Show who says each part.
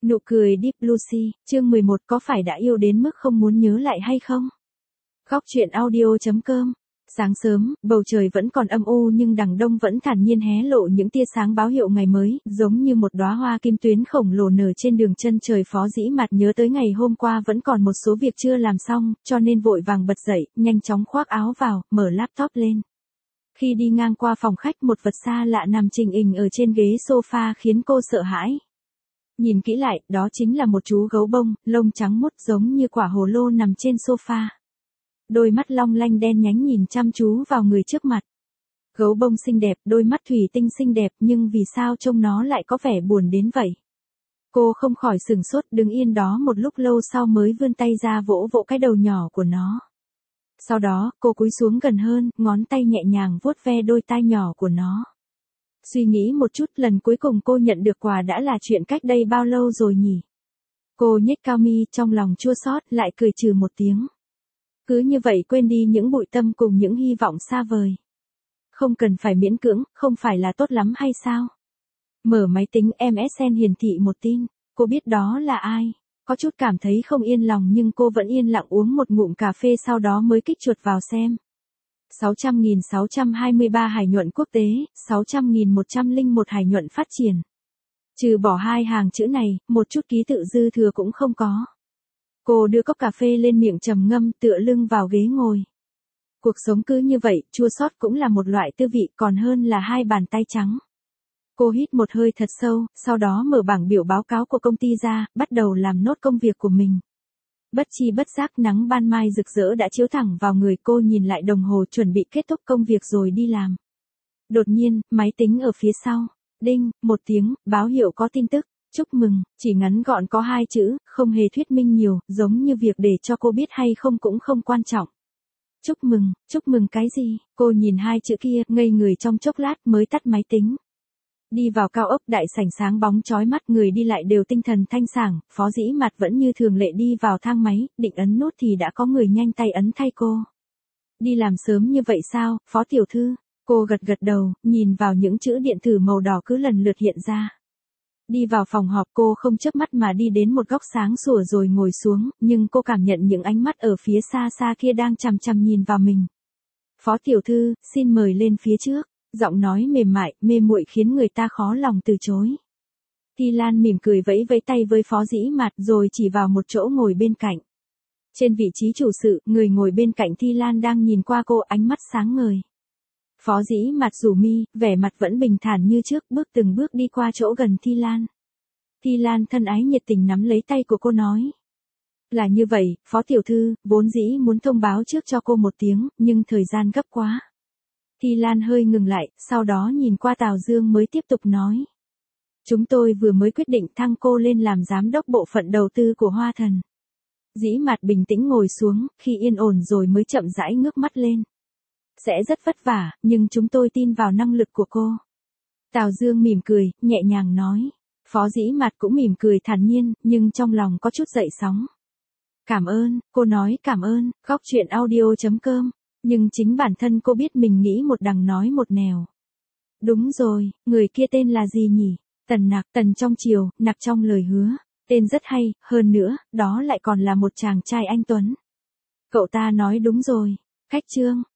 Speaker 1: Nụ cười Deep Lucy, chương 11 có phải đã yêu đến mức không muốn nhớ lại hay không? Góc truyện audio.com. Sáng sớm, bầu trời vẫn còn âm u nhưng đằng đông vẫn thản nhiên hé lộ những tia sáng báo hiệu ngày mới, giống như một đóa hoa kim tuyến khổng lồ nở trên đường chân trời. Phó Dĩ Mạt nhớ tới ngày hôm qua vẫn còn một số việc chưa làm xong, cho nên vội vàng bật dậy, nhanh chóng khoác áo vào, mở laptop lên. Khi đi ngang qua phòng khách, một vật xa lạ nằm trình hình ở trên ghế sofa khiến cô sợ hãi. Nhìn kỹ lại, đó chính là một chú gấu bông, lông trắng muốt giống như quả hồ lô nằm trên sofa. Đôi mắt long lanh đen nhánh nhìn chăm chú vào người trước mặt. Gấu bông xinh đẹp, đôi mắt thủy tinh xinh đẹp, nhưng vì sao trông nó lại có vẻ buồn đến vậy? Cô không khỏi sửng sốt, đứng yên đó một lúc lâu sau mới vươn tay ra vỗ vỗ cái đầu nhỏ của nó. Sau đó, cô cúi xuống gần hơn, ngón tay nhẹ nhàng vuốt ve đôi tai nhỏ của nó. Suy nghĩ một chút, lần cuối cùng cô nhận được quà đã là chuyện cách đây bao lâu rồi nhỉ? Cô nhếch cao mi, trong lòng chua xót, lại cười trừ một tiếng. Cứ như vậy quên đi những bụi tâm cùng những hy vọng xa vời. Không cần phải miễn cưỡng, không phải là tốt lắm hay sao? Mở máy tính, MSN hiển thị một tin. Cô biết đó là ai. Có chút cảm thấy không yên lòng nhưng cô vẫn yên lặng uống một ngụm cà phê, sau đó mới kích chuột vào xem. 600.623 hải nhuận quốc tế, 600.101 hải nhuận phát triển. Trừ bỏ hai hàng chữ này, một chút ký tự dư thừa cũng không có. Cô đưa cốc cà phê lên miệng trầm ngâm, tựa lưng vào ghế ngồi. Cuộc sống cứ như vậy, chua xót cũng là một loại tư vị, còn hơn là hai bàn tay trắng. Cô hít một hơi thật sâu, sau đó mở bảng biểu báo cáo của công ty ra, bắt đầu làm nốt công việc của mình. Bất chi bất giác nắng ban mai rực rỡ đã chiếu thẳng vào người cô, nhìn lại đồng hồ chuẩn bị kết thúc công việc rồi đi làm. Đột nhiên, máy tính ở phía sau. Đinh, một tiếng, báo hiệu có tin tức. Chúc mừng, chỉ ngắn gọn có hai chữ, không hề thuyết minh nhiều, giống như việc để cho cô biết hay không cũng không quan trọng. Chúc mừng cái gì? Cô nhìn hai chữ kia, ngây người trong chốc lát mới tắt máy tính. Đi vào cao ốc đại sảnh sáng bóng chói mắt, người đi lại đều tinh thần thanh sảng. Phó Dĩ Mạt vẫn như thường lệ đi vào thang máy, định ấn nút thì đã có người nhanh tay ấn thay cô. Đi làm sớm như vậy sao, Phó tiểu thư? Cô gật gật đầu, nhìn vào những chữ điện tử màu đỏ cứ lần lượt hiện ra. Đi vào phòng họp, cô không chớp mắt mà đi đến một góc sáng sủa rồi ngồi xuống, nhưng cô cảm nhận những ánh mắt ở phía xa xa kia đang chằm chằm nhìn vào mình. Phó tiểu thư, xin mời lên phía trước. Giọng nói mềm mại, mê muội khiến người ta khó lòng từ chối. Thi Lan mỉm cười vẫy vẫy tay với Phó Dĩ Mạt rồi chỉ vào một chỗ ngồi bên cạnh. Trên vị trí chủ sự, người ngồi bên cạnh Thi Lan đang nhìn qua cô, ánh mắt sáng ngời. Phó Dĩ Mạt rủ mi, vẻ mặt vẫn bình thản như trước, từng bước đi qua chỗ gần Thi Lan. Thi Lan thân ái nhiệt tình nắm lấy tay của cô nói. Là như vậy, Phó tiểu thư, vốn dĩ muốn thông báo trước cho cô một tiếng, nhưng thời gian gấp quá. Thi Lan hơi ngừng lại, sau đó nhìn qua Tào Dương mới tiếp tục nói. Chúng tôi vừa mới quyết định thăng cô lên làm giám đốc bộ phận đầu tư của Hoa Thần. Dĩ Mạt bình tĩnh ngồi xuống, khi yên ổn rồi mới chậm rãi ngước mắt lên. Sẽ rất vất vả, nhưng chúng tôi tin vào năng lực của cô. Tào Dương mỉm cười, nhẹ nhàng nói. Phó Dĩ Mạt cũng mỉm cười thản nhiên, nhưng trong lòng có chút dậy sóng. Cảm ơn, cô nói cảm ơn, góc truyện audio.com. Nhưng chính bản thân cô biết mình nghĩ một đằng nói một nẻo. Đúng rồi, người kia tên là gì nhỉ? Tần Nặc, tần trong chiều, nặc trong lời hứa. Tên rất hay, hơn nữa, đó lại còn là một chàng trai anh tuấn. Cậu ta nói đúng rồi. Khách trương,